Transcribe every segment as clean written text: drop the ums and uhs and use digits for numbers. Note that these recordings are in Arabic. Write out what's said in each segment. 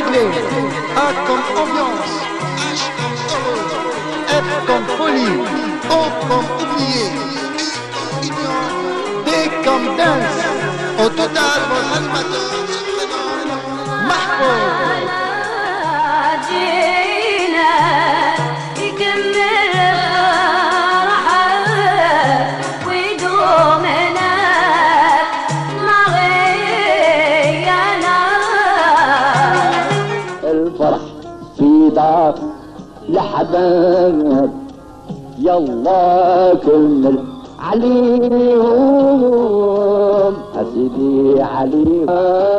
anglais. A comme ambiance, H comme heureux, F comme folie, O comme oublié, U comme union, D comme dance. Au total, votre animateur se prénomme Mahfouz. الفرح في دار لحباب يلا كمل عليهم أسيدي عليهم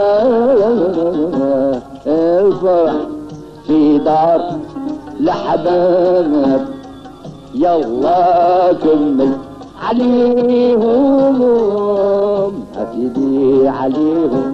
الفرح في دار لحباب يلا كمل عليهم أسيدي عليهم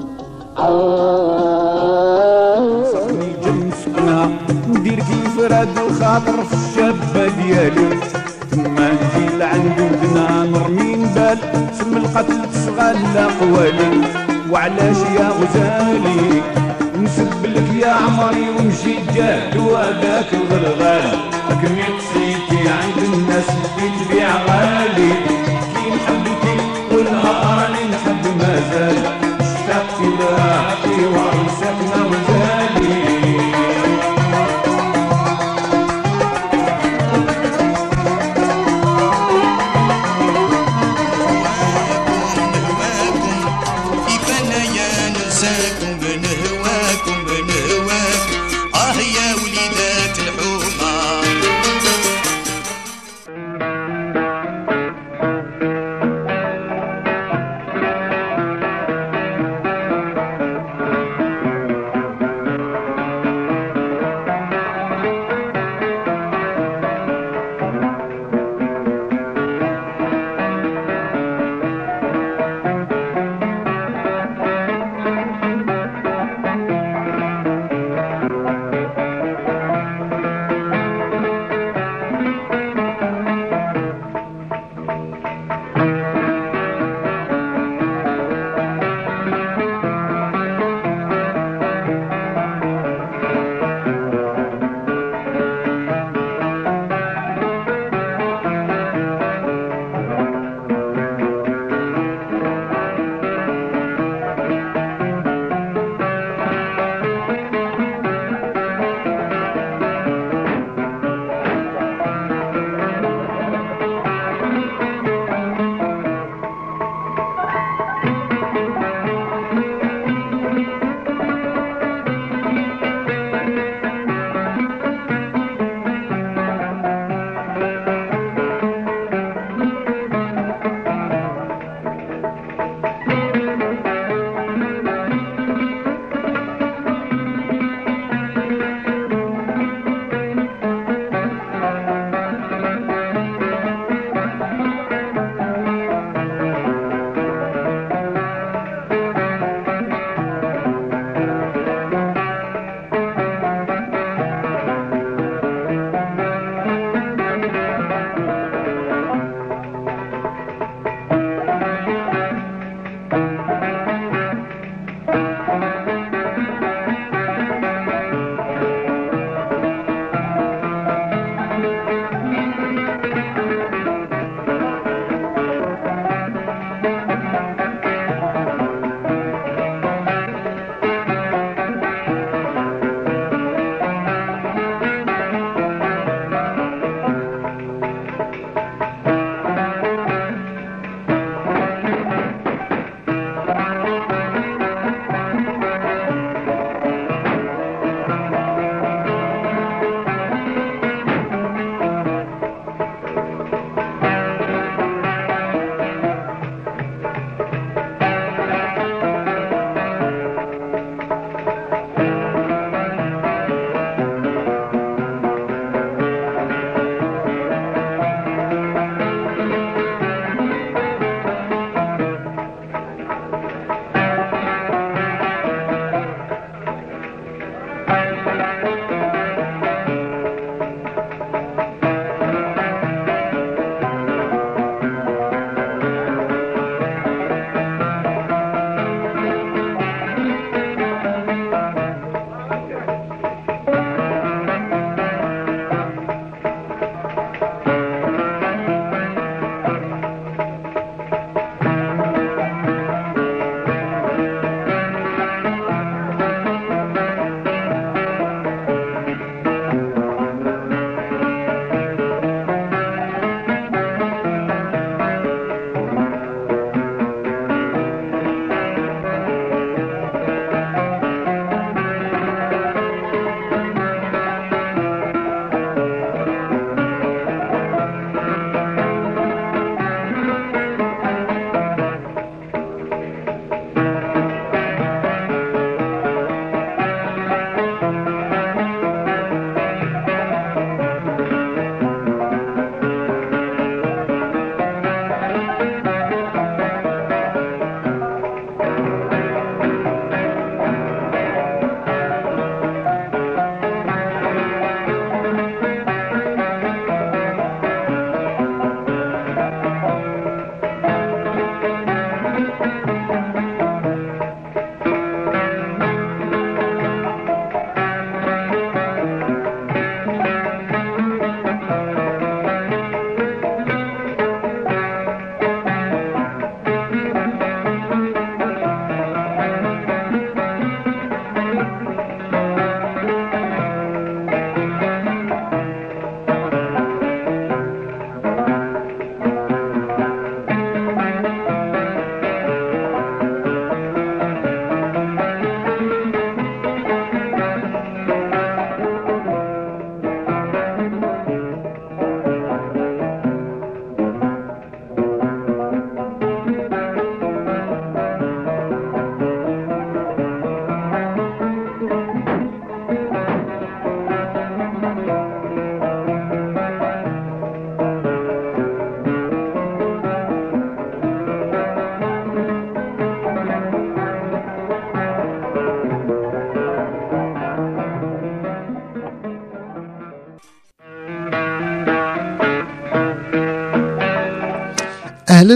صحني جنسنا ندير كيف راد الخاطر في الشابة ديالي تما نجي لعند ودنا نرمي نبال سم القتل تشغل قوالي وعلاش يا غزالي نسب لك يا عمري ونجي جاد وهذاك الغلغال لكن قصيتي عند الناس اللي تبيع غالي كي نحبك والنهار اللي نحب مازال اشتقت لك وعرسكنا وزالي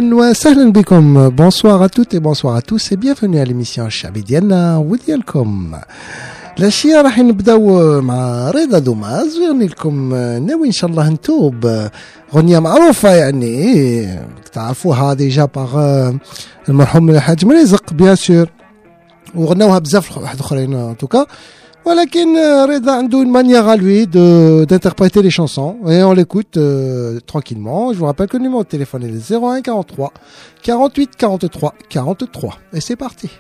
أهلا وسهلا بكم. Bonsoir à toutes et bonsoir à tous et bienvenue à l'émission الشعبي ديالنا وديالكم. الأشياء راح نبداو مع رضا دوماز ويغني لكم ناوي إن شاء الله نتوب، غنية معروفة يعني تعرفوها ديجا باغ المرحوم الحاج مريزق بيان سور، وغناوها بزاف واحد اخرين توكا، ولكن رضا عنده une manière à lui d'interpréter les chansons et on l'écoute tranquillement. Je vous rappelle que le numéro de téléphone est le 01 43 48 43 43 et c'est parti.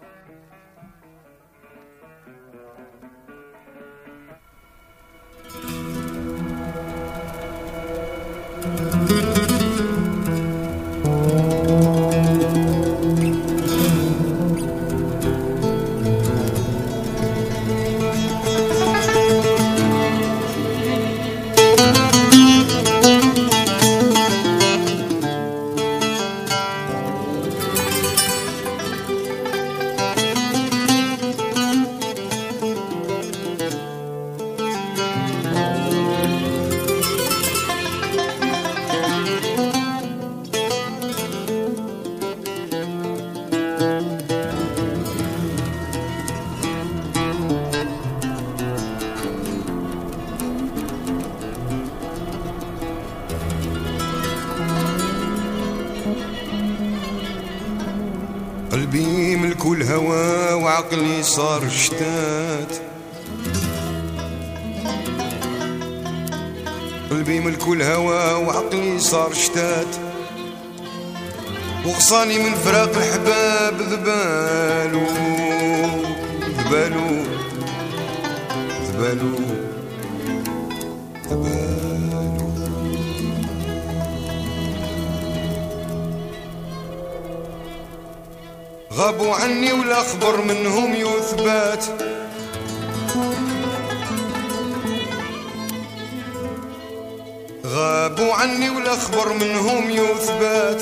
قلبي ملك الهوى وعقلي صار شتات، قلبي ملك الهوى وعقلي صار شتات، وغصاني من فراق الحباب ذبالو ذبالو ذبالو ذبالو. غابوا عني ولا خبر منهم يثبات، غابوا عني ولا خبر منهم يثبات،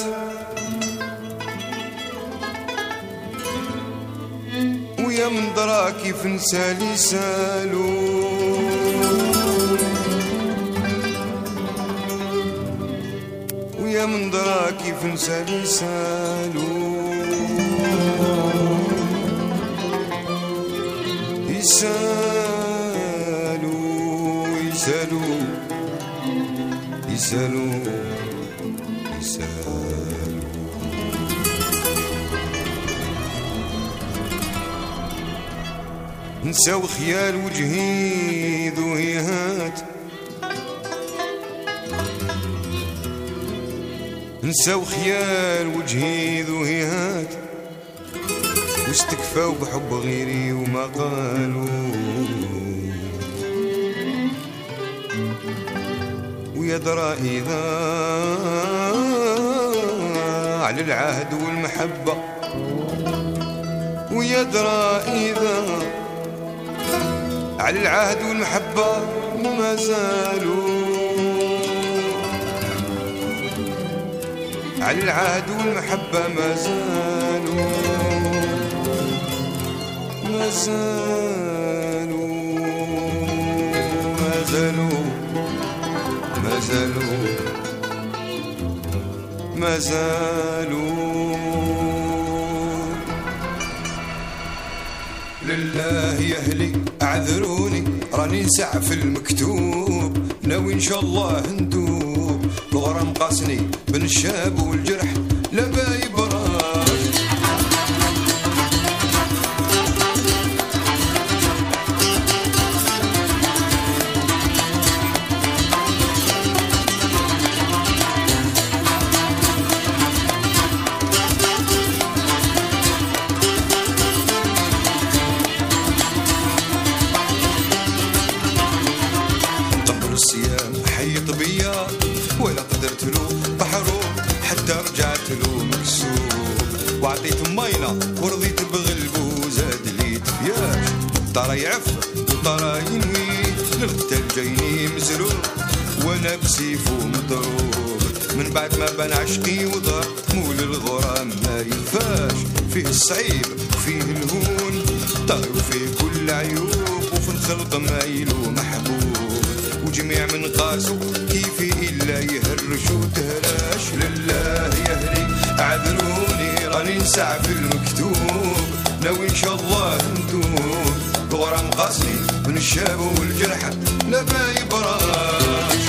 ويا من درا كيف نسالي سالو، ويا من درا كيف نسالي سالو. يسالوا يسالوا يسالوا يسالوا. نساو خيال وجهي ذو هيهات، نساو خيال وجهي ذو هيهات، واستكفاو بحب غيري وما قالوا، ويا درا إذا على العهد والمحبة، ويا درا إذا على العهد والمحبة ما زالوا، على العهد والمحبة ما زالوا، ما زالوا ما زالوا ما زالوا ما زالوا. لله يا أهلي اعذروني راني نسع في المكتوب، ناوي إن شاء الله ندوب، الغرام قاسني بن الشاب والجرح لا بايب راس. وعطيت مينا ورضيت بغلبو زاد لي تفياش، ترى يعف وترى ينوي للقتال جايني مزروب، وانا بسيفو مضروب من بعد ما بان عشقي وضر، مول الغرام ما ينفاش، فيه الصعيب وفيه الهون، طاير فيه كل عيوب، وفي الخلق مايلو محبوب، وجميع من قاسو كيفي إلا يهرش وتهراش. لله يهري اعذروني راني نسعى في المكتوب، ناوي ان شاء الله ندوب، الغرام قاسني من الشاب والجرح لا ما يبراش.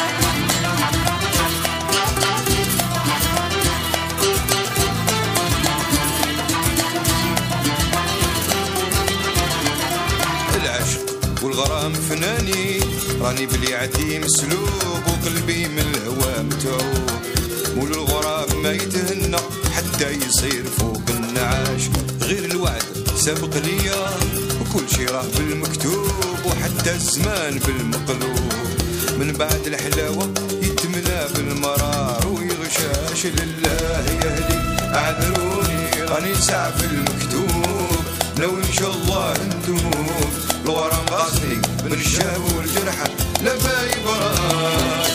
العشق والغرام فناني، راني بليعتي مسلوب وقلبي من الهوى متعوب، مول الغرام ما يتهنى حتى يصير فوق النعاش، غير الوعد سبق ليا وكل شي راه بالمكتوب، وحتى الزمان بالمقلوب، من بعد الحلاوة يتمنى بالمرار ويغشاش. لله يهدي اعذروني راني نسعى في المكتوب، لو ان شاء الله ندوب، الغرام غاصني من الشاب والجرح لا ما يبراش.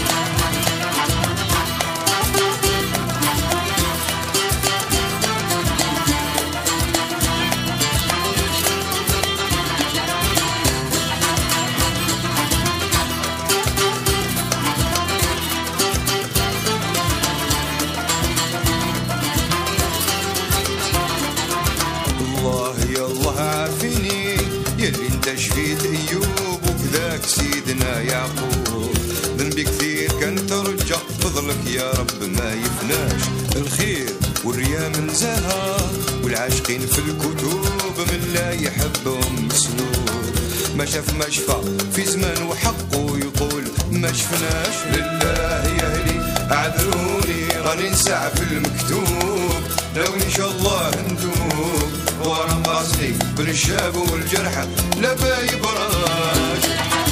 الله يا الله عافيني يلي انت شفيت ايوب وكذاك سيدنا يعقوب، ذنبي كثير كان ترجع فضلك يا رب ما يفناش، الخير والريا من زها والعاشقين في الكتب من لا يحبهم مسلوب، ما شاف ما شفى في زمان وحقه يقول ما شفناش. لله يهلي اعذروني راني نسعى في المكتوب، لو ان شاء الله ندوب، ورا قاصدي بالشاب والجرح لا ما يبراش.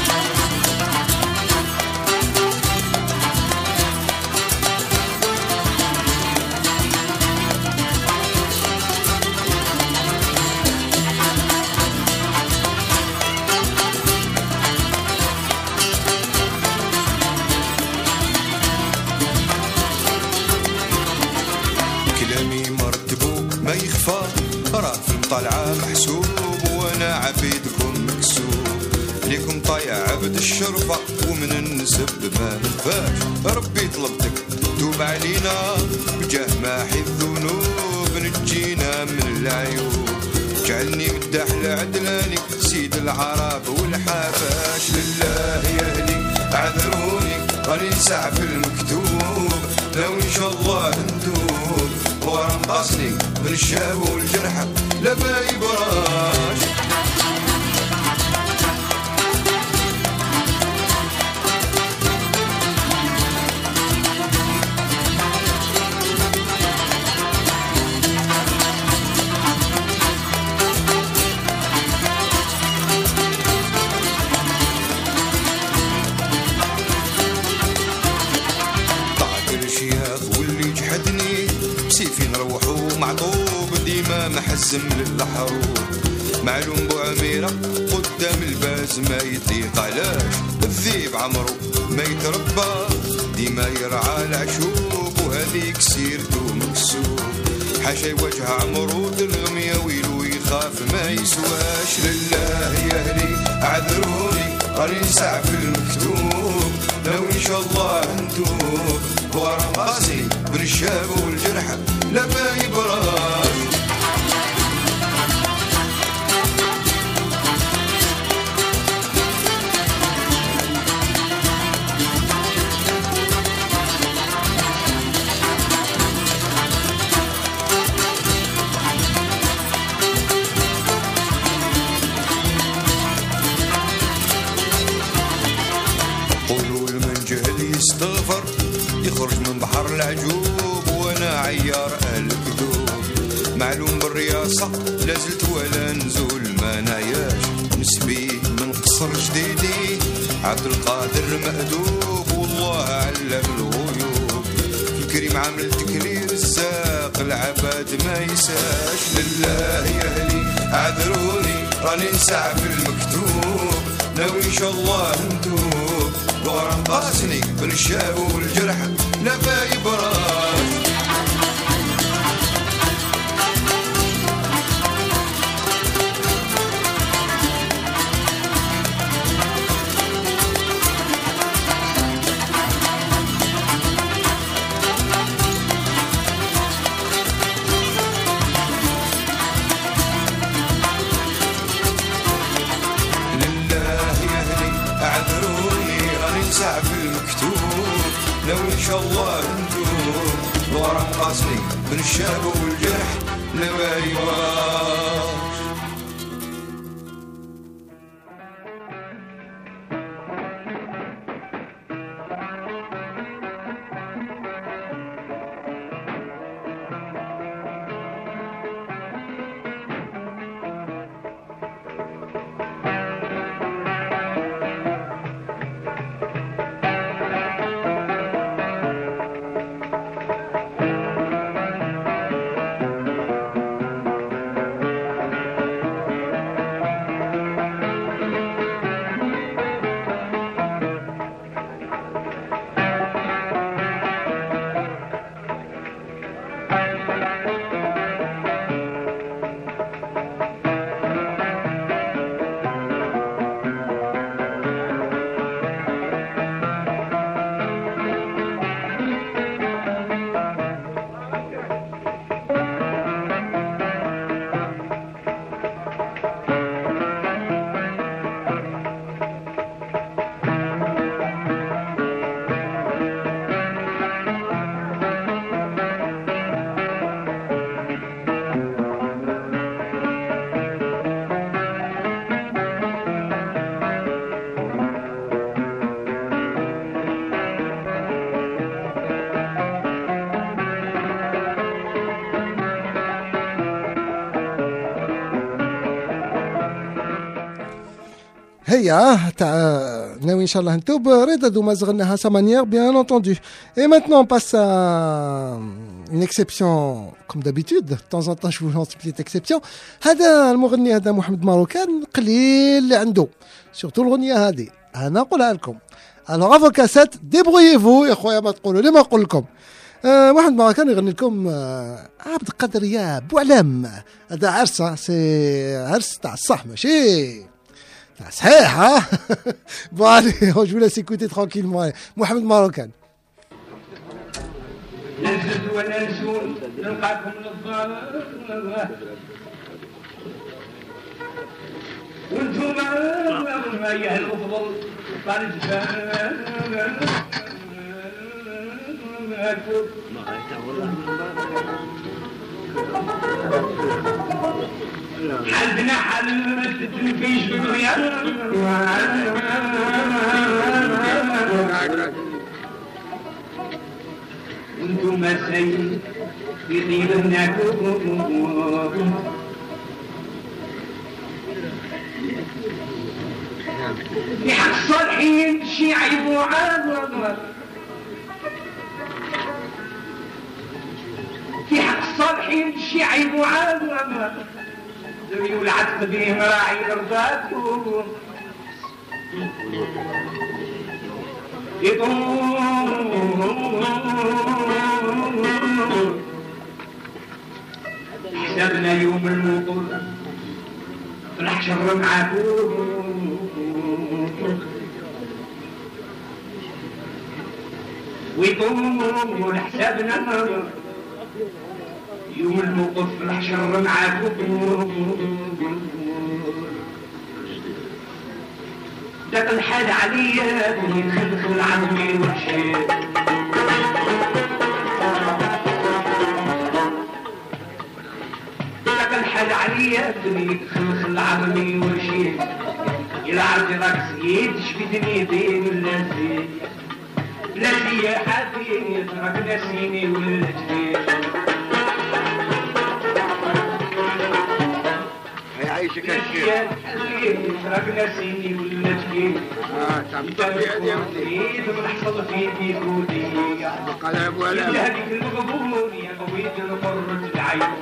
كلامي مرتبو ما يخفى راه في المطالعة محسوب، وانا عبيدكم مكسوب، ليكم طايع عبد الشرفة ومن النسب ما نخفاش، ربي طلبتك توب علينا بجاه ماحي الذنوب، نجينا من العيوب، جعلني مداح لعدلاني سيد العرب والحفاش. لله يهلي اعذروني راني نسعى في المكتوب، لو ان شاء الله ندوب، ورا مقاصني من الشاب والجرح لا ما يبراش. واللي جحدني بسيفي نروحو معطوب، ديما محزم للحروب، معلوم بو عميرة قدام الباز ما يطيق، علاش الذيب عمرو ما يتربى ديما يرعى العشوب، وهذيك سيرتو مكسوب، حاشا وجه عمرو الغمية ويلو يخاف ما يسواش. لله يهلي اعذروني راني نسعى في المكتوب، لو ان شاء الله ندوب، ورا قاسي من الشاب والجرح لا ما يبراش. قولوا لمن جهل يستغفر يخرج من بحر العجوب، وانا عيار الكذوب، معلوم بالرياصة لازلت ولا نزول ما نعياش، نسبي من قصر جديدي عبد القادر مأدوب، والله علم الغيوب، في الكريم عامل تكرير الساق العباد ما يساش. لله يهلي اعذروني راني نسعى في المكتوب، ناوي ان شاء الله ندوب، ورا قاسني من الشاب والجرح لا ما يبراش. ناوي ان شاء الله ندور ورا قاسني من الشاب والجرح نواري واش. هيا تاع ناوي ان شاء الله نتوب رضا دوما زغناها sa manière bien entendu. Et maintenant on passe à une exception comme d'habitude. De temps en temps je vous lance une petite exception. هذا المغني هذا محمد ماروكان قليل اللي عنده سورتو الغنية هذه انا نقولها لكم. الوغ افو كاسات ديبرويفو يا خويا ما تقولوا لي ما نقول لكم. محمد ماروكان يغني لكم عبد القادر يا بوعلام. هذا عرسه سي عرس تاع الصح ماشي صحيح ها. Bon allez, je vous laisse écouter tranquillement. Mohamed Marocan. نزل ولا نزول نلقاكم للظهر وانتم يا المفضل طارج حالنا حال التنفيش بالدنيا وانتم سيد في طيب النكوب في حق الصالحين شي عيب وعاد في حق الصالحين شي عيب وعاد ذوي والعتق بهم راعي رضاكم حسابنا يوم الوقوف في الحشر معاكم ويقول حسابنا يوم الموقف في الحشر معاكم داك الحال عليا يتخلخل عظمي وحشي داك الحال عليا يتخلخل عظمي وحشي إلا عرضي راك سيد شفيتني بين ولا زيد لا زي حافين راك ناسيني ولا جديد يعيشك الشيخ راك ناسيني ولا جديد انت بتريد ونحصل فيك كودية قال يا ابو علاء هذيك المغبون يا قويت القرة العيون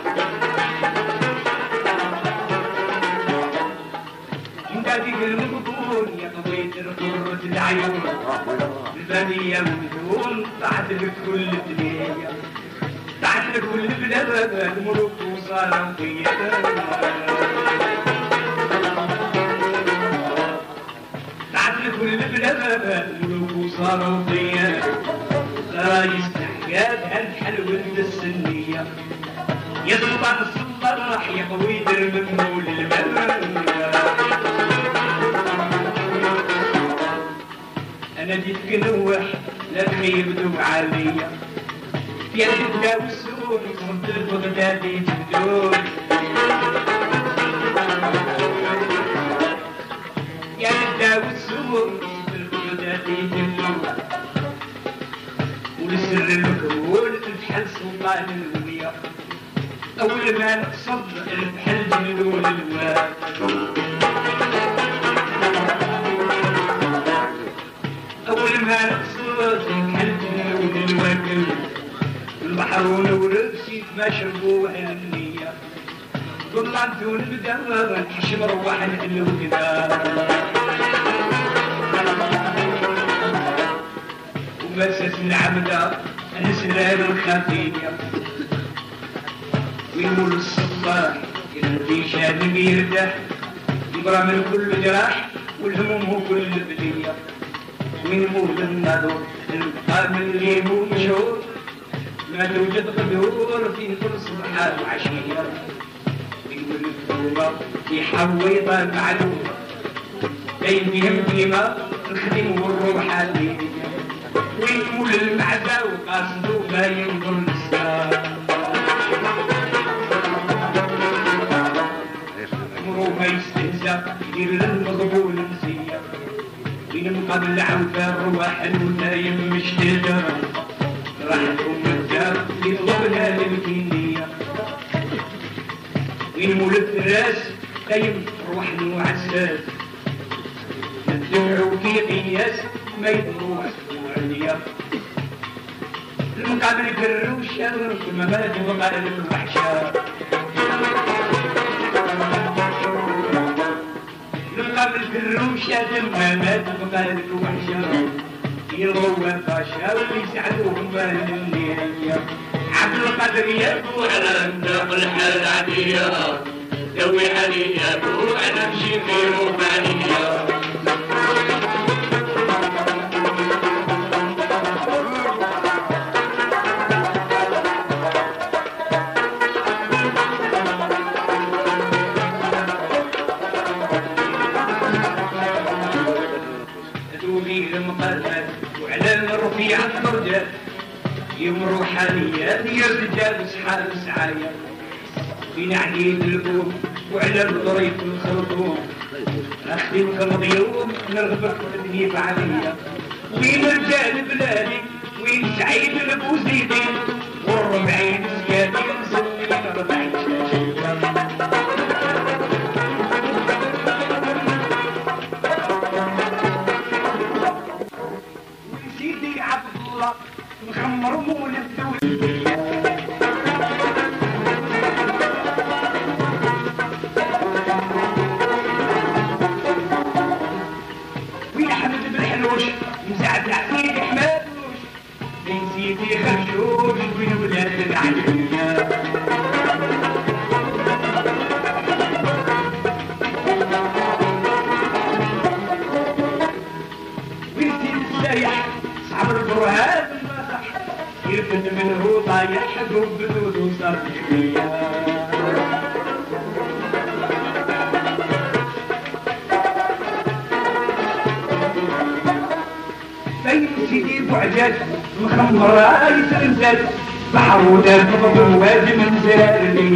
هذيك المغبون يا قضيت القرة العيون البنية والدون طاحت لك كل الدنيا طاحت لك كل البلاد الملوك وصاروا قيادة طاحت لك كل البلاد الملوك وصاروا قيادة لا يستحياد هالحلوة السنية يا سلطان الصلاح يا قويت الممنون المال أنا جيتك نوح لا تخيبتو عليا يا تبدا والسور صرت البغدادي تبدون يا تبدا والسور صرت البغدادي تبدون ولسر المكهول بحال سلطان الوليا أول ما نقصد بحال جنون الواد أول ما نقصد بحال جنون الواد البحر ونورد سيت ما شربوه النية طلعت ونبدا نحشم روح الوكدا ومسس العبدة السلام الخفية ويقول الصباح يلقي شاد يرتاح يبرى من كل جراح والهموم كل بلية ويموت النذر القام اللي مو مشهور ما توجد قدور في كل صبحات وعشية يقول الثوبة يحوي معلومة بين فيهم ديما الخدم والروحانية ويقول المعزة وقاصدو ما ينظر للسلام مروفة يستهزأ يدير المغبول نسية وين مقابل عوفة الرواح الوتايم مشتدة راحتهم الدار يطلبنا للكينية وين مولد الراس قيم روح وعساس الدفع وكي قياس ما يدروح عليا المقابل كروشة كما بلد وقال الوحشة المقابل كروشة كما بلد وقال الوحشة يروى الباشا واللي يساعدوهم بالليلية عبد القادر يبو على الناق الحال عادية دوي عليا بو على مشي خير وفانية وعلى الرفيع الدرجات يمروا حاليات يرجال صحاب سعايا بين عديد البوم وعلى الطريق الخرطوم اخدم كالضيوم نرغبك تدني بعدية وين رجال بلادي وين سعيد البوزيدي والربعين زيادي مسلمين ربعين شاشية مخمر مول الدولة وين حمد بن حلوش مساعد العسير حمادوش بين سيدي خرشوش وين ولاد العليا وين سيد السايح صعب البرهان يرفد منه طايح حقوق بدود وصار شوية بين سيدي بعجاج مخمر رايس الزاد بحر وداد بواد من زارني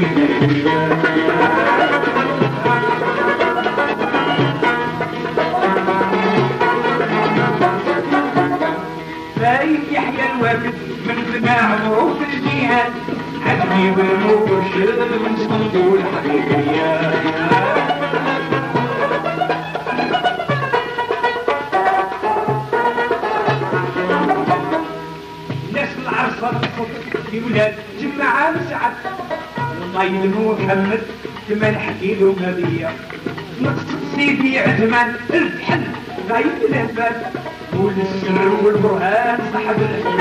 باين يحيى الوافد من جماعه في الجهاد عجبي والمرشد من صندوق الحقيقية ناس العرصة في ولاد جماعة مسعد والله محمد كما نحكي له نبيه نقصد سيدي عثمان الفحل غايب الهبال والسر والبرهان صاحب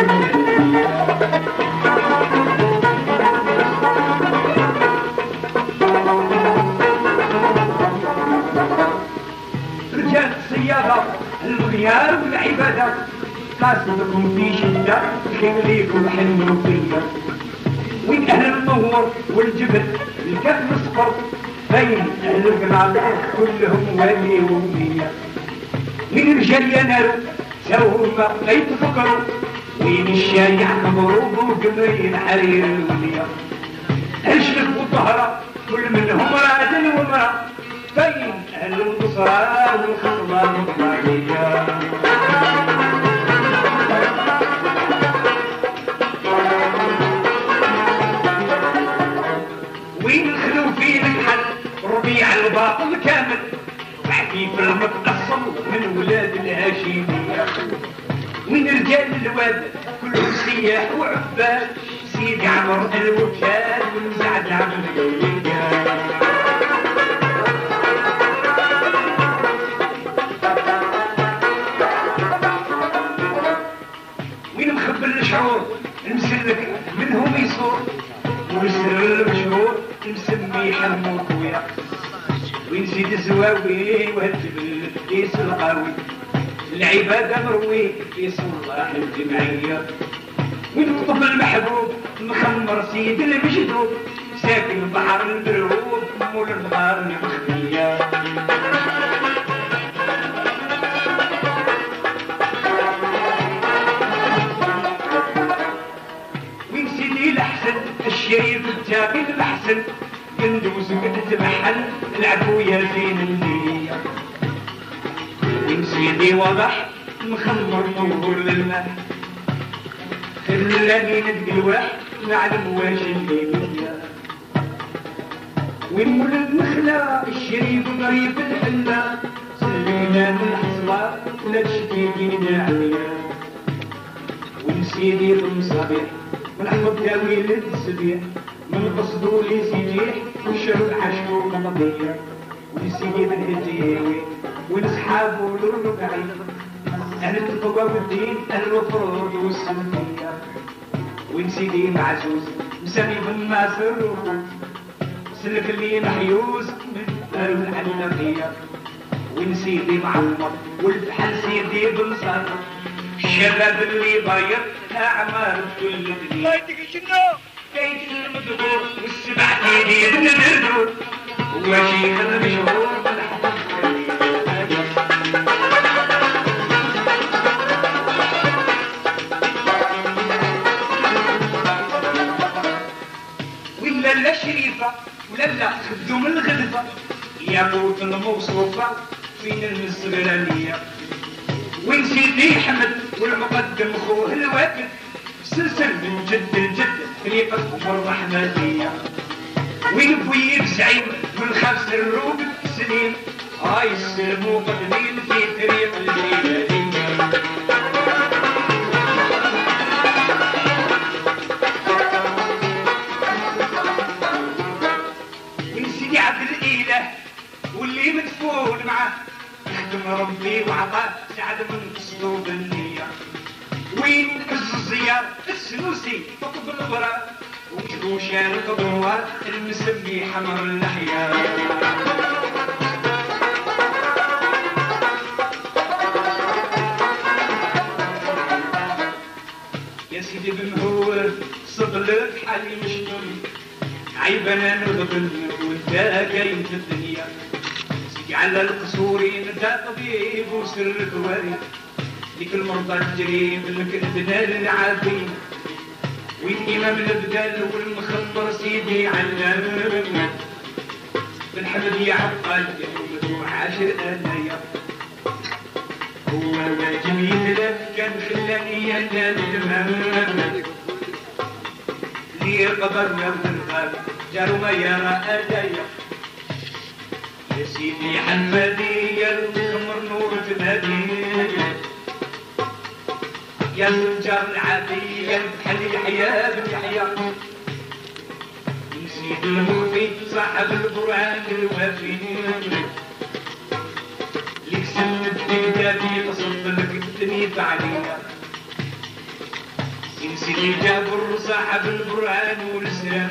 رجال الصيادة الغيار والعبادة قاصدكم في شدة خير ليكم حنوا فيا وين أهل النور والجبل الكف الصفر بين أهل القناطر كلهم والي ومية من رجال ينالوا سووا ما يتفكروا وين الشايع مضروب وقمرين حرير الولية اشرف وطهرة كل منهم راجل ومرأة بين أهل القصرى والخطبة الرحمانية وين الخلو في الحل ربيع الباطل كامل وحكي في المتصل من ولاد الهاشمية وين رجال الواد كلهم سياح وعباد سيدي عمر الوكال والمزعزع من الجولية وين مخبر الشعور المسلك منهم يصور ويسر المشهور مسمي حمو خويا وين زيد الزواوي والجبل قيس القاوي العبادة مروي في صلاح الجمعية وين قطب المحبوب مخمر سيد المجدوب ساكن بحر المرهوب مول البحر المخفية وين سيدي الأحسن الشريف التاقي الأحسن كندوز وقد محل العفوية زين النية وين سيدي واضح مخمر نور للماء خلاني ندقي الواحد نعلم واش الليلية وين مول النخلة الشريف قريب الحلة سلينا من الحصلة ولا تشتيقينا عمية وين سيدي المصابيح من حفظ تاويل السبيح من قصدو لي سيديح وشرب حشو مضية وين سيدي بالهديوي وين صحابو للربعين أهل التقوى والدين أهل الفروض والسنية وين سيدي معزوز مسامي بن ناصر سلك اللي محيوز من أهل الحنفية وين سيدي معمر والفحل سيدي بن صار الشباب اللي ضاير أعمال كل الدنيا كيف المدبور والسبع سيدي بن الردود وشيخ المشهور بالحق ولا شريفة ولا خدوم الغلفة ياقوت الموصوفة فين المسغرانية وين سيدي حمد والمقدم خوه الوكل سلسل من جد الجد طريقة الرحمانية وين بويب زعيم من خمس الروب سنين هاي السلم مقدمين في طريق الجيلانية واللي مدفون معه يخدم ربي وعطاه سعد من اسلوب النية وين الزيار السنوسي طب الغراء وشان القضوات المسمي حمر اللحية يا سيدي بنهور صبلك حالي مشتري عيبنا نغبن وانت كاين في الدنيا سيدي على القصورين انت طبيب وسر الكوارث ديك المرضى تجري منك البنال العافين وين امام البدال والمخبر سيدي علام بن حمد يا عقال وعاشر انايا هو واجب يتلف كان خلاني يا الجمال لي قبرنا بالغاب جاروا ما يرى أدايا يا سيدي حمادي يا المخمر نور تنادي يا الجار العادي يا البحل يحيى بن يحيى يا سيدي المخفي صاحب القرآن الوافي ليك سند الكتابي قصد لك الدنيا عليا يا سيدي جابر صاحب القرآن والسلام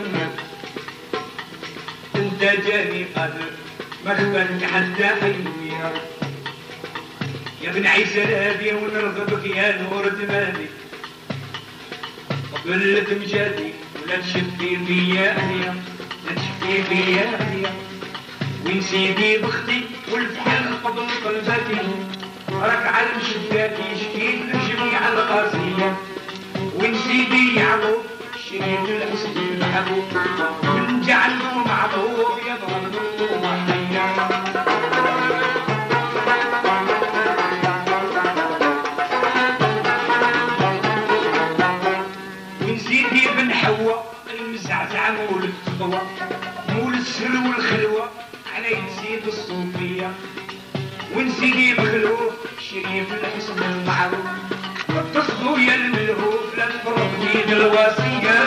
انت جاني قادر ما خبرك حتى حيويا يا ابن عيسى الهادي ونرغبك يا نور دمادي قبل تمجادي ولا تشفي بيا عليا لا تشفي بيا عليا وين سيدي بختي والفحل قبل قلبتي ركع المشدات يشكي لجميع القاسية ونسيدي يعقوب شريف الحسن المحبوب من جعله معطوب يضرب وحيا ونسيدي بن حواء المزعزع مول التقوى مول السر والخلوة على نسيت الصوفية ونسيدي مخلوف شريف الحسن المعروف واتصلوا يا الملهوف للفرق بيد الوصية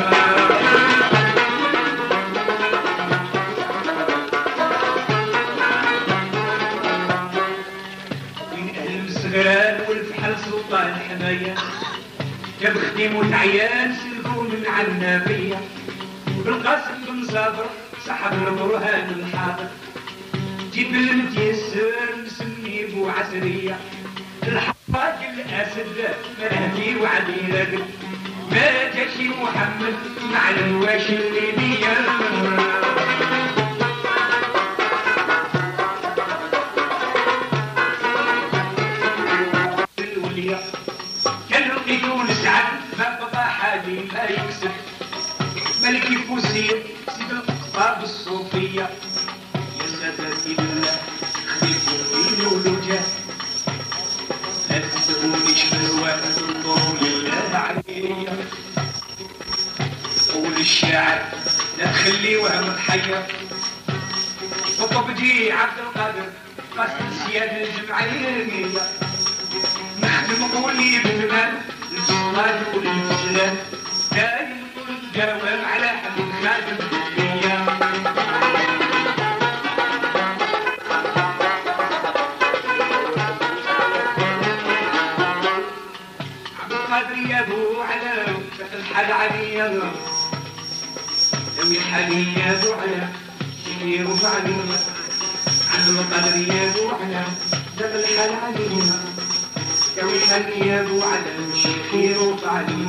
وين أهل الصغران والفحل سلطان حماية كبخدم وتعيان سلكوا من عنابية بالقاسم بن صابر سحب البرهان الحاضر جيب المتيسر نسميه بو عسرية الحراج الأسد مهدي وعلي رجل ما جاشي محمد مع الواشي الليبية الولية كان لقيتو نسعد ما بقى حالي ما يكسب ملكي فوسير سيد القطاب الصوفية يا سادتي بالله خليكم وين ولوجه لا تسألونيش في الوقت انظروا لله عليا قول الشاعر لا تخليوها متحير وطبجي عبد القادر قاسم سيادة الجمعية نخدم قولي بالمال للصلاة وللفجلان دايم الجواب على حمد خادم الدنيا عبد القادر يا ابو على الحال عليا لوي حالي يا ابو على شير وفعلي عبد القادر يا ابو على الحال عليا لوي حالي يا ابو على شير وفعلي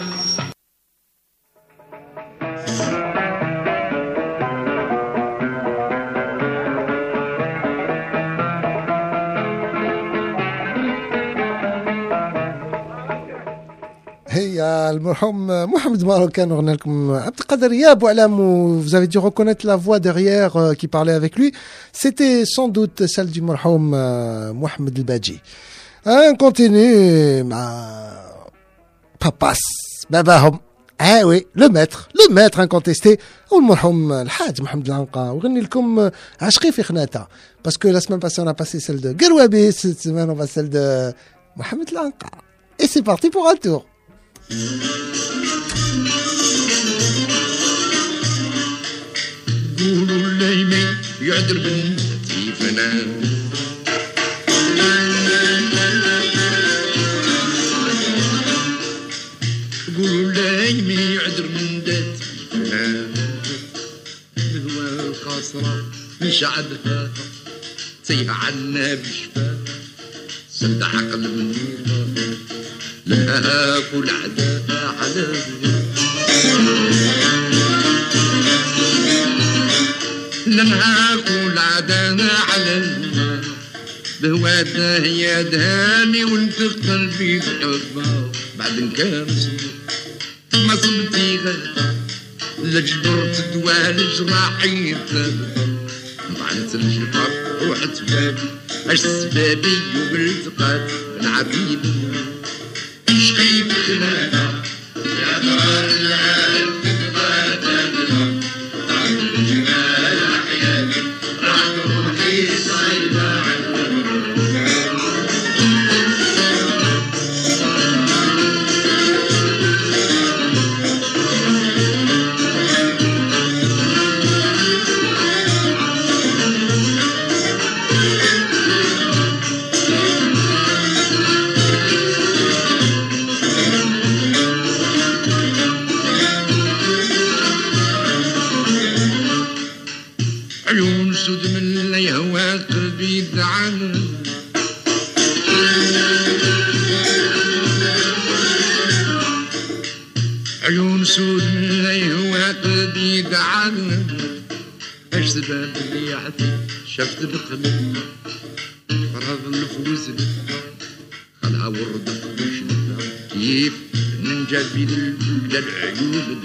هي المرحوم محمد Maroc كان غنى لكم عبد القادر يا ابو علام. Vous avez dû reconnaître la voix derrière qui parlait avec lui. C'était sans doute celle du مرحوم Mohamed El Badji. On continue مع Papas باباهم. Ah oui, le maître incontesté والمرحوم الحاج محمد العنقا وغني لكم عشقي في خناته. Parce que la semaine passée on a passé celle de Gerwabi, cette semaine on va celle de Mohamed العنقا. Et c'est parti pour un tour. قولوا اللايمي يعذر بنتي فنان قولوا اللايمي يعذر بنتي فنان هو القصرة مش عدها سيف عنا بشفاء سد عقل منيها لها كل عداها على لها كل عداها على الماء بهواتها هي دهاني وانت قلبي بحبها بعد نكرس ما صبتي غدا لجبرت دوال جراحي معنت الجبر روحت بابي اش سبابي وبالتقات العبيد عشقي بخلانا يا دار العالم تتبادلنا بعد الجمال حياتي راح روحي صايبة عنك عيون سود من الهوى قلبي دعانا عيون سود من الهوى قلبي دعانا اش سبب اللي يعطي شفت بقلبي فرض الفوز خلها ورد وشنفها كيف ننجا بين الفلجة العيون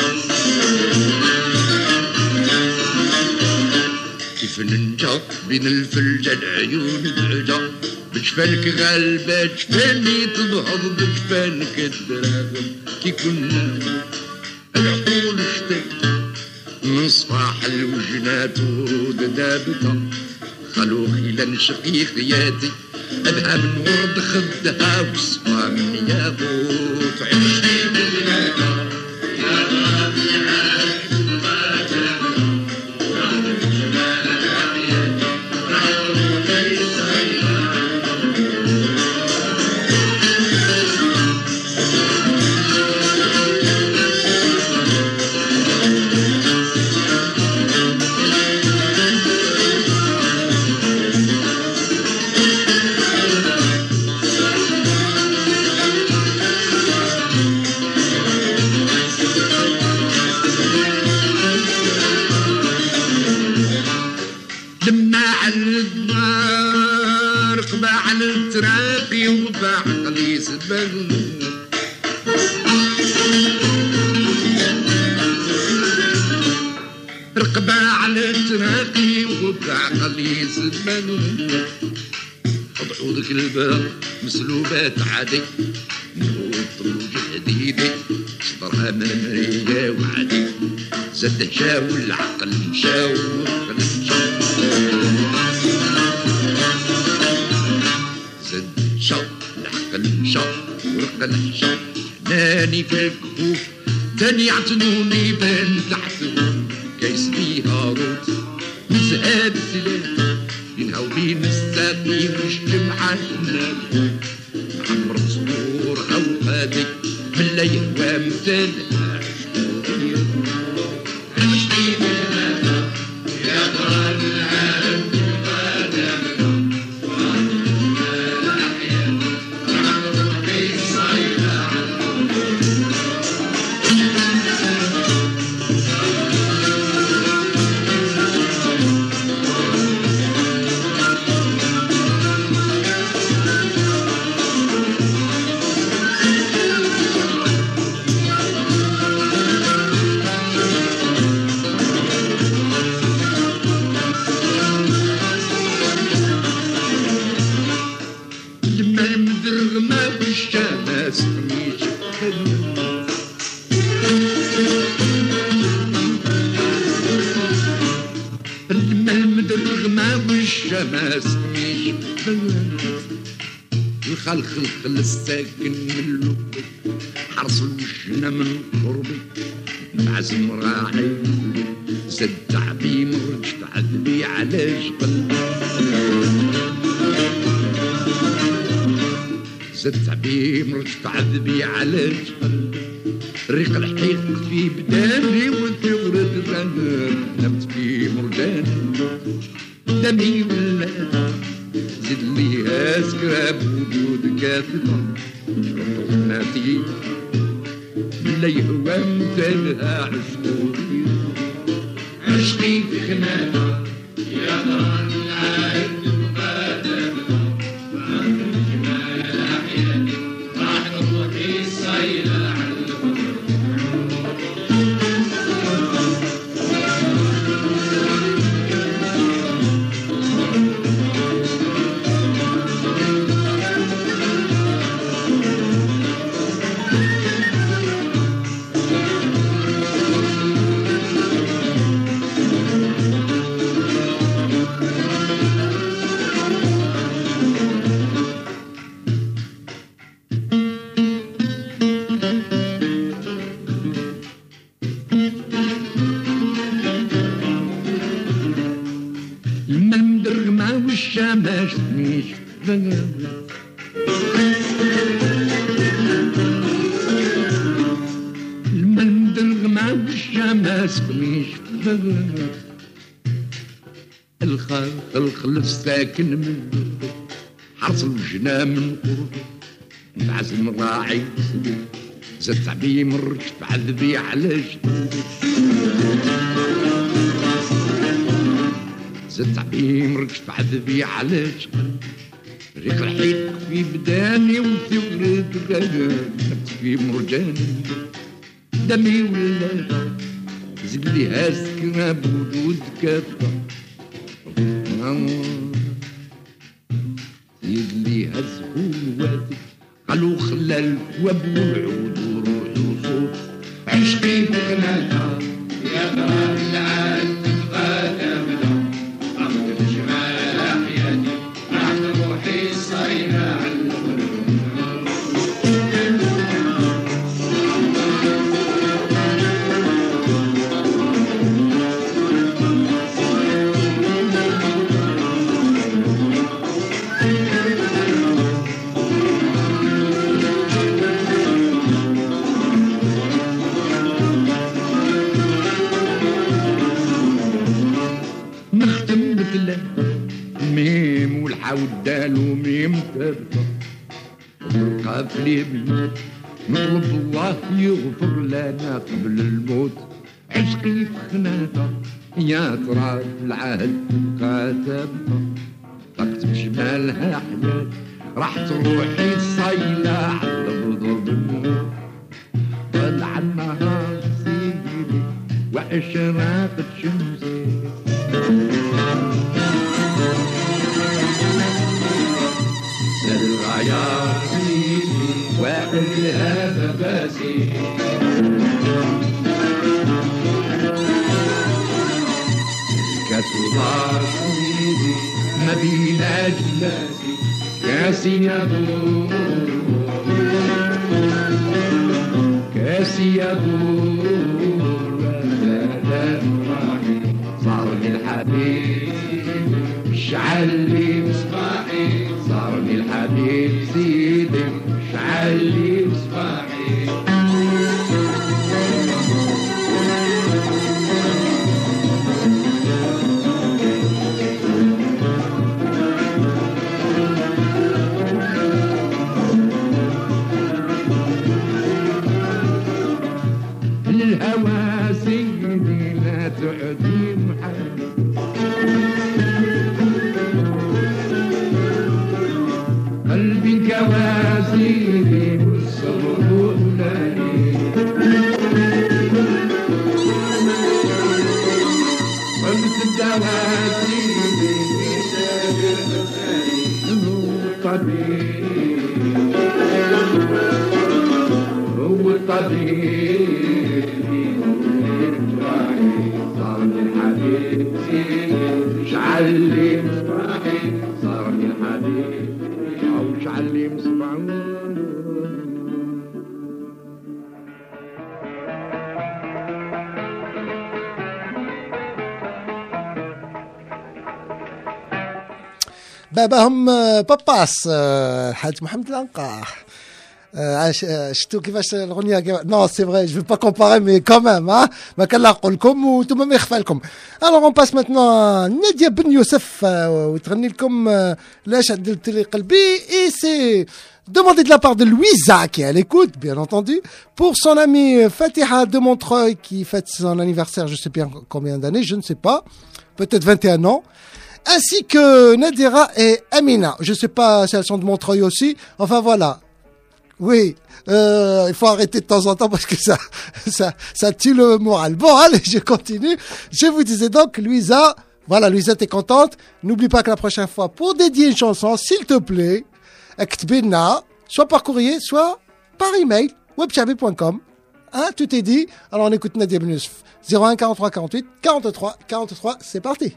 كيف ننجا بين الفلجة العيون الدعجة بجفانك غالبة جفاني تضهض بجفانك الدراهم كي كنا العقول اشتكت من صفاح الوجنات ودابتها خلو خيلا شقي خياتي أبها من ورد خدها وصفا من ياقوت عشتي بلادها يا غادي عاش وغادي رغم جمال حياتي رحمة ليس التراقي وبعقلي سبب رقبة على التراقي وبعقلي سبب حضعوذك الباب مسلوبات عادي نوط جديدي صدرها مرمرية وعادي زاد شاو العقل شاو شاو العقل شاو ورق الحشا ناني في الكفوف تاني عتنوني بان تحتهم كيس بيها روت نزهاد سلام بينها وبين الساقي والجمعة عمر صدور أوقاتي من لا يهوى مثالها عشتي بهذا يا غرام العالم الخلق الساكن من اللب حرص وجهنا من قربي معزم راعي زد تعبي مرج تعذبي على جبل زد تعبي مرج تعذبي على جبل ريق الحيق في بداني وتغرد غنم نمت في مرجان دمي ولا زد لي اسكراب وجود كافطة رطوبناتي لا يهوى مثلها عشقي عشقي في خناقة يا غرام العهد مقادم فأنت جمال حياتي راح نطلقي الصيلة على الشمس مش المندرغمة والشمس مش الخلق الساكن من حرص الوجنا من قرب معزم راعي زاد تعبي مرج تعذبي على جدودي زدت عبيم ركشت عذبي على شغل ريك الحيط في بداني وثورت نبت في مرجاني دمي ولا زقلي هاسكنا بوجود كفة يدلي هزهواتي قالوا خلى الكواب والعود وروحي وصوت عشقي بغناها يا غرام العالم قادمنا عمد الجمال حياتي راحت روحي صايمة على الميم والحودال وميم تبقى القافلي بيوت نطلب الله يغفر لنا قبل الموت عشقي في خناقة يا ترى العهد تبقى طاقت بجمالها حياة راحت روحي صايلة على ضرب النور طلع النهار سيدي وأشراقت شمسي الغيار سيدي وأهلها باسي كسوار سيدي ما بين أجلاسي كاسي يدور كاسي يدور لا صارني الحبيب شعل لي مصباحي صارني الحبيب سيدي شعل لي مصباحي الهوى سيدي لا تعدي محالي قلبي كوازيني والصبر لاني قلت الدواسيني في سابر مساني هو الطبيب هو الطبيب صارني الحبيب سيدي شعل لي مصباحي صارني الحبيب أو شعل لي مصباحي باباهم باباس الحاج محمد العنقاح شفتوا كيفاش الاغنيه نو سي فري جو با كومباري مي كومام ما كان لا نقول لكم وانتم ما يخفى لكم. الوغ اون باس ماتنون ناديه بن يوسف وتغني لكم لاش عدلت لي قلبي اي سي demandé de la part de Louisa qui est à l'écoute bien entendu pour son amie Fatiha de Montreuil qui fête son anniversaire je sais bien combien d'années je ne sais pas peut-être 21 ans ainsi que Nadira et Amina je sais pas si elles sont de Montreuil aussi enfin voilà. Oui, il faut arrêter de temps en temps parce que ça tue le moral. Bon, allez, je continue. Je vous disais donc, Louisa, voilà, Louisa, t'es contente. N'oublie pas que la prochaine fois, pour dédier une chanson, s'il te plaît, اكتبينا soit par courrier, soit par email, webchabi.com. Hein, tout est dit. Alors, on écoute Nadia Ben Yousef. 01 43 48 43 43, c'est parti.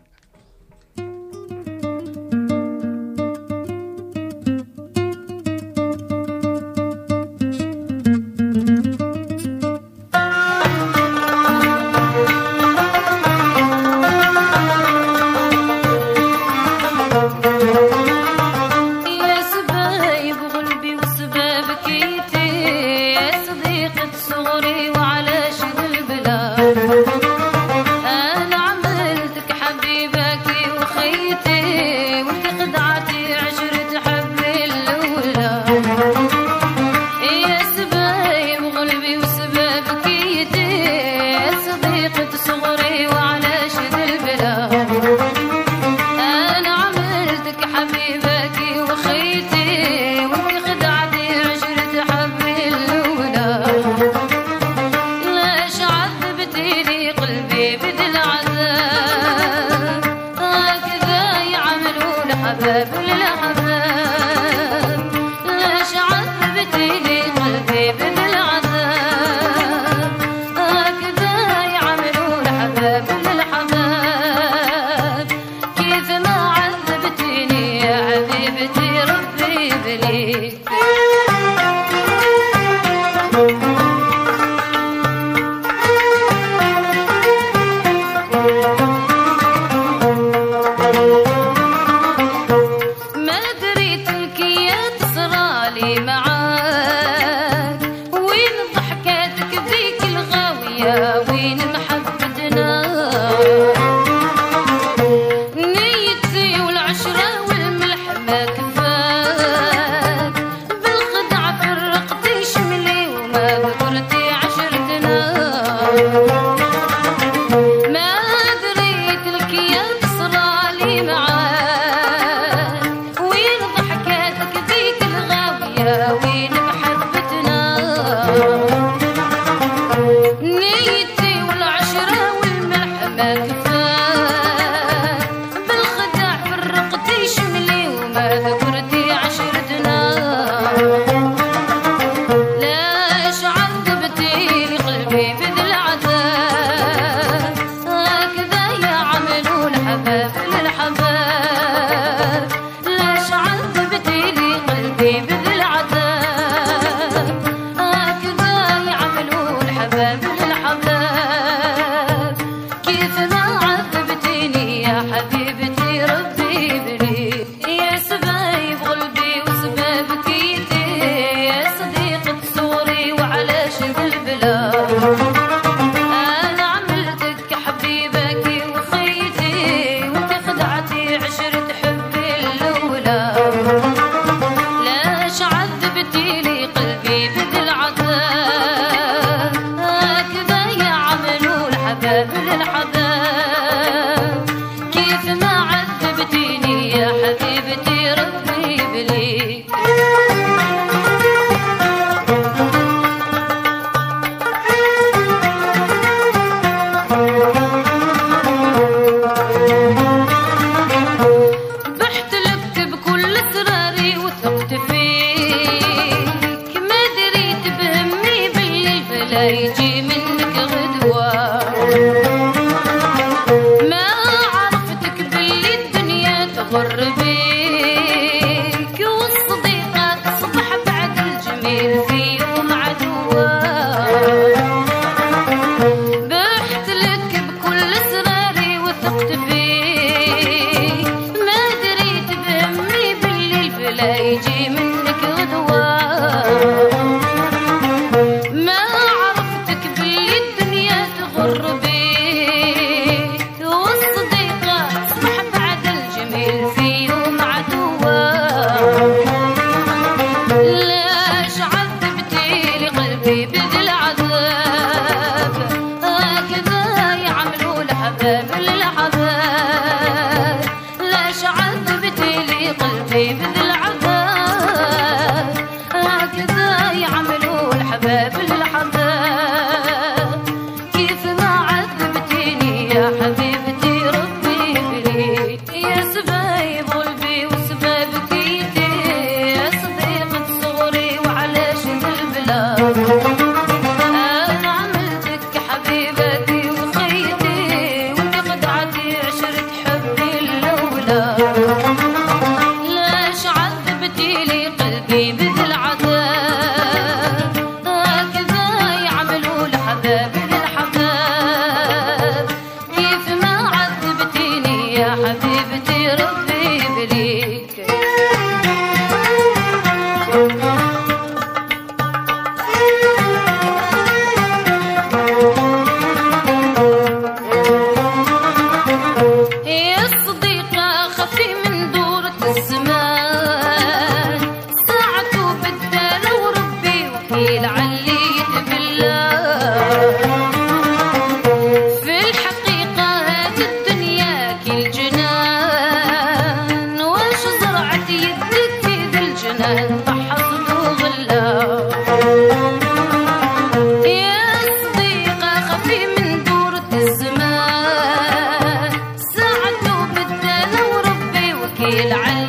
الحباب للحباب ليش عذبتيني قلبي بالعذاب هكذا يعملوا الحباب للحباب كيف ما عذبتيني يا حبيبتي ربي بليك وين محبتنا نيتي والعشرة والملح ما كفاك بالخدعة فرقتي شملي وما قدرتي عشرتنا ما دريت لك يا تصرالي معاك وين ضحكاتك ذيك الغاوية وين محبتنا نيتي والعشرة والملح ما كفاك بالخدع فرقتي شملي وما ذكرتي عشرتنا ليش عذبتي قلبي بذي العذاب هكذا يعملوا الحباب للحباب ليش عذبتي قلبي بذي العذاب هكذا يعملوا الحباب للحباب كيف ما عذبتيني يا حبيبتي ربي بليك يا سبايب قلبي وسباب كيتي يا صديقة صوري وعلاش البلاد أنا عملتك حبيبك وخيتي وانت خدعتي عشرة حبي الأولى ليش عذبتيني قلبي بذي العذاب هكذا يعملوا الحباب للحباب كيف ما عذبتيني يا حبيبتي ربي بليك بحت لك بكل اسراري وثقت فيك ما دريت بهمي بالليل فلا يجي منك غدوة ما عرفتك باللي الدنيا تغر بيك والصديقة تصبح بعد الجميل في يوم عدوة بحت لك بكل اسراري وثقت فيك ما دريت بهمي بالليل فلا يجي منك غدوة ما عرفتك باللي الدنيا تغر بيك والصديقة تصبح بعد الجميل في يوم عدوة ليش عذبتي قلبي بذي العذاب هكذا يعملوا الحباب للحباب ليش عذبتي قلبي بذي العذاب هكذا يعملوا الحباب للحباب كيف ما عذبتيني يا حبيبتي ربي بليك يا سبايب قلبي وسباب كيتي يا صديقة صغري وعلاش البلاد أنا عملتك حبيبتي وخيتي وانت خدعتي عشرة حبي الأولى ليش عذبتي قلبي بذي العذاب هكذا يعملوا الحباب للحباب كيف ما عذبتيني يا حبيبتي ربي بليك يا الصديقة خفي من دورة الزمان ساعته بالدار وربي وكيل عليت بالله في الحقيقة هذه الدنيا كل جنان واش زرعت يدك في ذا الجنان تحصد وغلا يا صديقة خفي من دورة الزمان ساعته بالدار وربي وكيل عليت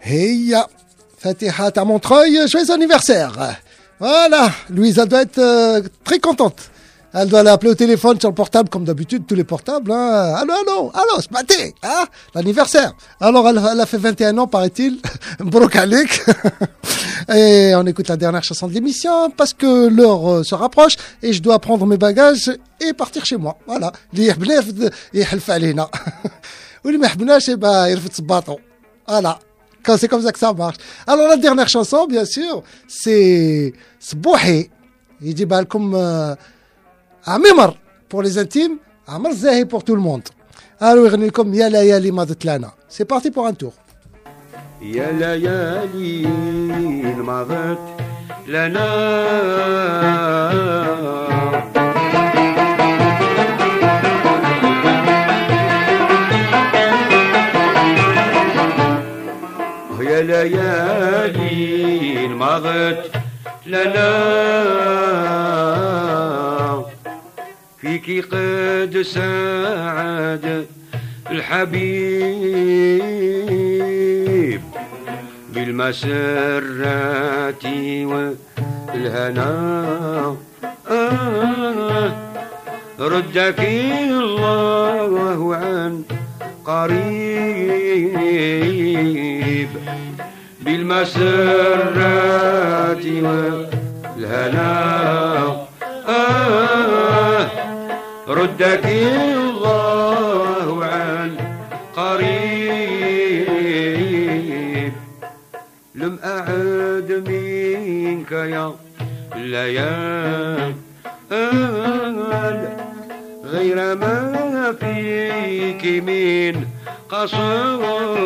Hey, Fatiha à Montreuil, joyeux anniversaire. Voilà, Louise, elle doit être très contente. Elle doit l'appeler au téléphone sur le portable, comme d'habitude, tous les portables. Hein. Allô, ce matin, hein, l'anniversaire. Alors, elle a fait 21 ans, paraît-il. Mbrok alik. Et on écoute la dernière chanson de l'émission, parce que l'heure se rapproche, et je dois prendre mes bagages et partir chez moi. Voilà. Li yahbnaf yahilf alina. Ou li ma yahbnash, yirfet sbato. Voilà. C'est comme ça que ça marche. Alors, la dernière chanson, bien sûr, c'est Sbouhi. Il dit, comme Amimar pour les intimes, Amar Zahi pour tout le monde. Alors, il comme Ya Layali Madatlana. C'est parti pour un tour. Ya Layali Madatlana. يا ليالي مضت لنا فيك قد ساعد الحبيب بالمسرات والهنا ردك الله عن قريب بالمسرات والهنا ردك الله عن قريب لم أعد منك يا ليال غير ما فيك من قصر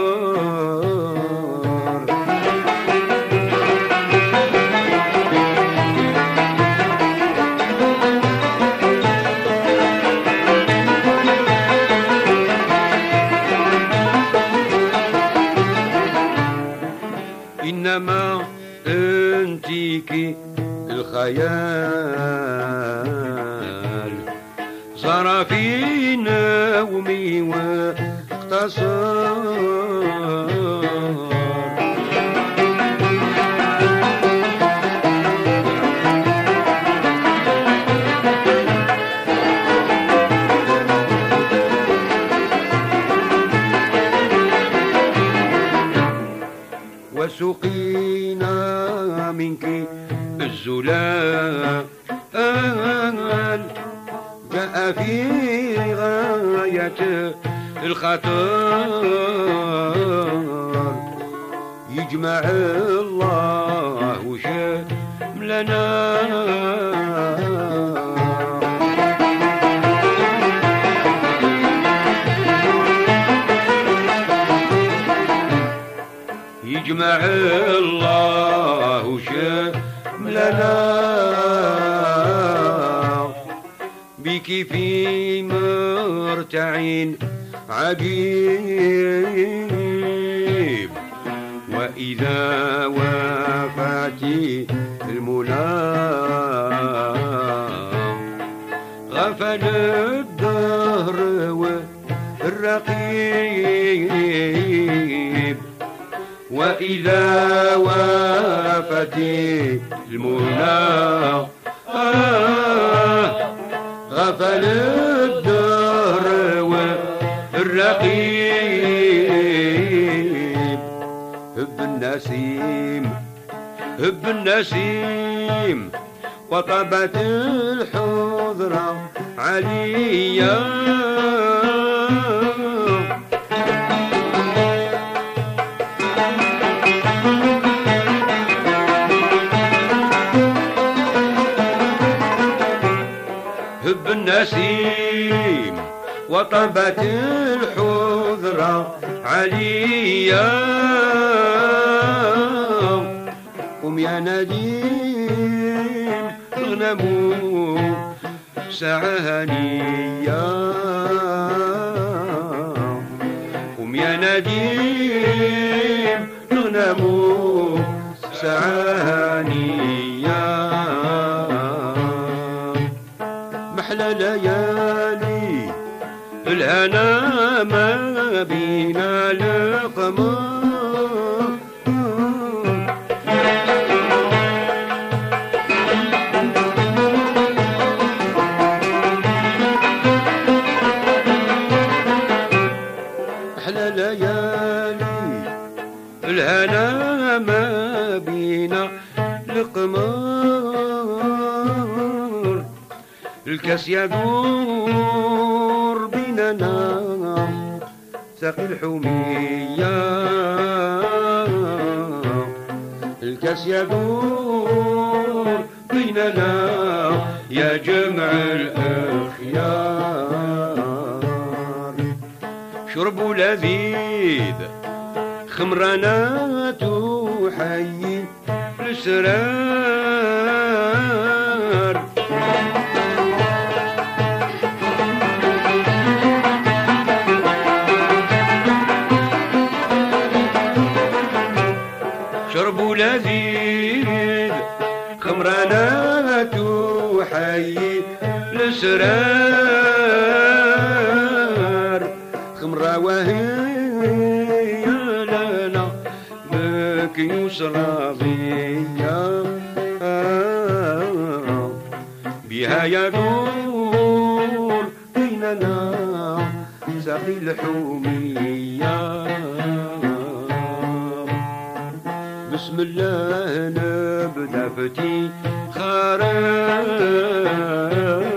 إنما أنتك الخيال صار في نومي واقتصر وسقينا منك الزلال جاء في غاية الخطر يجمع الله شملنا يجمع الله شملنا بك في مرتع عجيب وإذا وفاتي المنى غفل الدهر والرقيب وإذا وافت المنى غفل الدهر والرقيب هب النسيم وطبت الحضرة عليا النسيم وطبت الحضرة عليا قم يا نديم اغنموا سعانيا قم يا نديم اغنموا سعانيا محلى ليالي الهنا ما بينا القمر ما بينا القمر الكاس يدور بيننا ساقي الحمية الكاس يدور بيننا يا جمع الأخيار شربوا لذيذ خمرنا تحيي الأسرار شربوا لذيذ خمرنا تحيي الأسرار خمرة وهي لنا مكيوس راضية بها يدور بيننا ساقي الحمية بسم الله نبدأ فتي خراب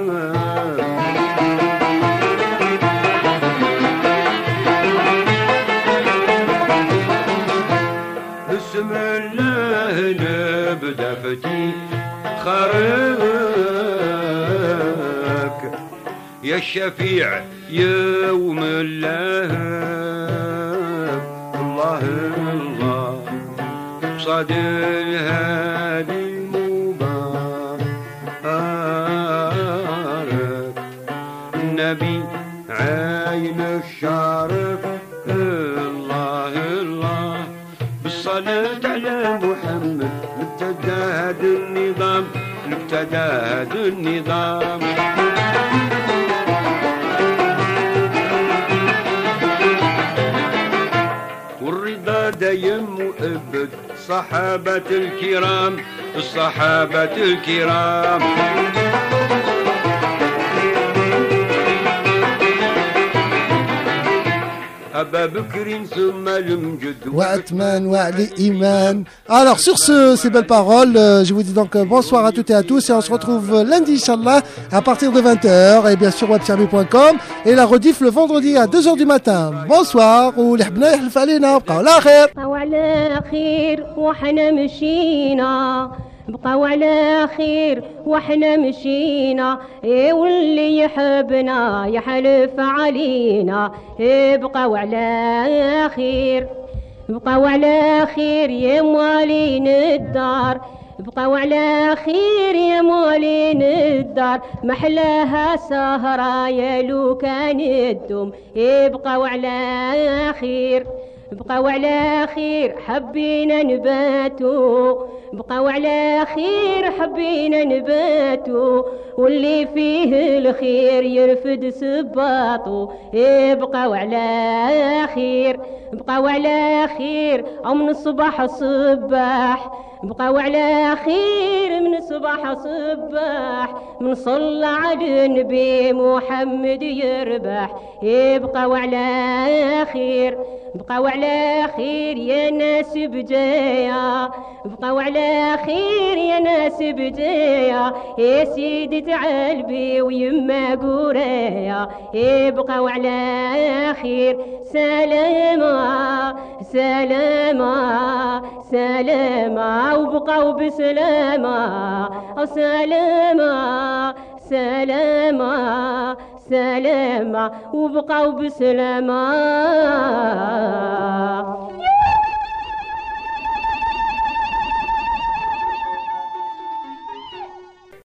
بسم الله نبدأ فتي خرابك يا الشفيع يوم الله الله الله صاد الهادي المبارك النبي عين الشرف الله الله بالصلاة على محمد ابتدى هذا النظام ابتدى هذا النظام والرضا دايم مؤبد صحابة الكرام الصحابة الكرام أبا بكر ثم المجد Wa'atman, Wa'ali Iman. Alors sur ces belles paroles, je vous dis donc bonsoir à toutes et à tous et on se retrouve lundi Inch'Allah à partir de 20h et bien sûr webservi.com et la rediff le vendredi à 2h du matin. Bonsoir واللي حبنا يحلف علينا بقاو على خير. بقاو على خير وحنا مشينا بقاو على خير وحنا مشينا واللي يحبنا يحلف علينا بقاو على خير بقاو على خير يا موالين الدار بقاو على خير يا موالين الدار محلاها سهرة يا لو كان الدم بقاو على خير بقاو على خير حبينا نباتو بقاو على خير حبينا نباتو واللي فيه الخير يرفد سباطو بقاو على خير بقاو على خير أو من الصباح صباح بقاو على خير من الصباح صباح من صلى على النبي محمد يربح بقاو على خير بقاو على خير يا ناس بجايا بقاو على خير يا ناس بجايا يا سيدي تعالبي ويما قرايا بقاو على خير سلامة سلامة سلامة وبقاو بسلامة سلامة سلامة سلامة وبقاو بسلامة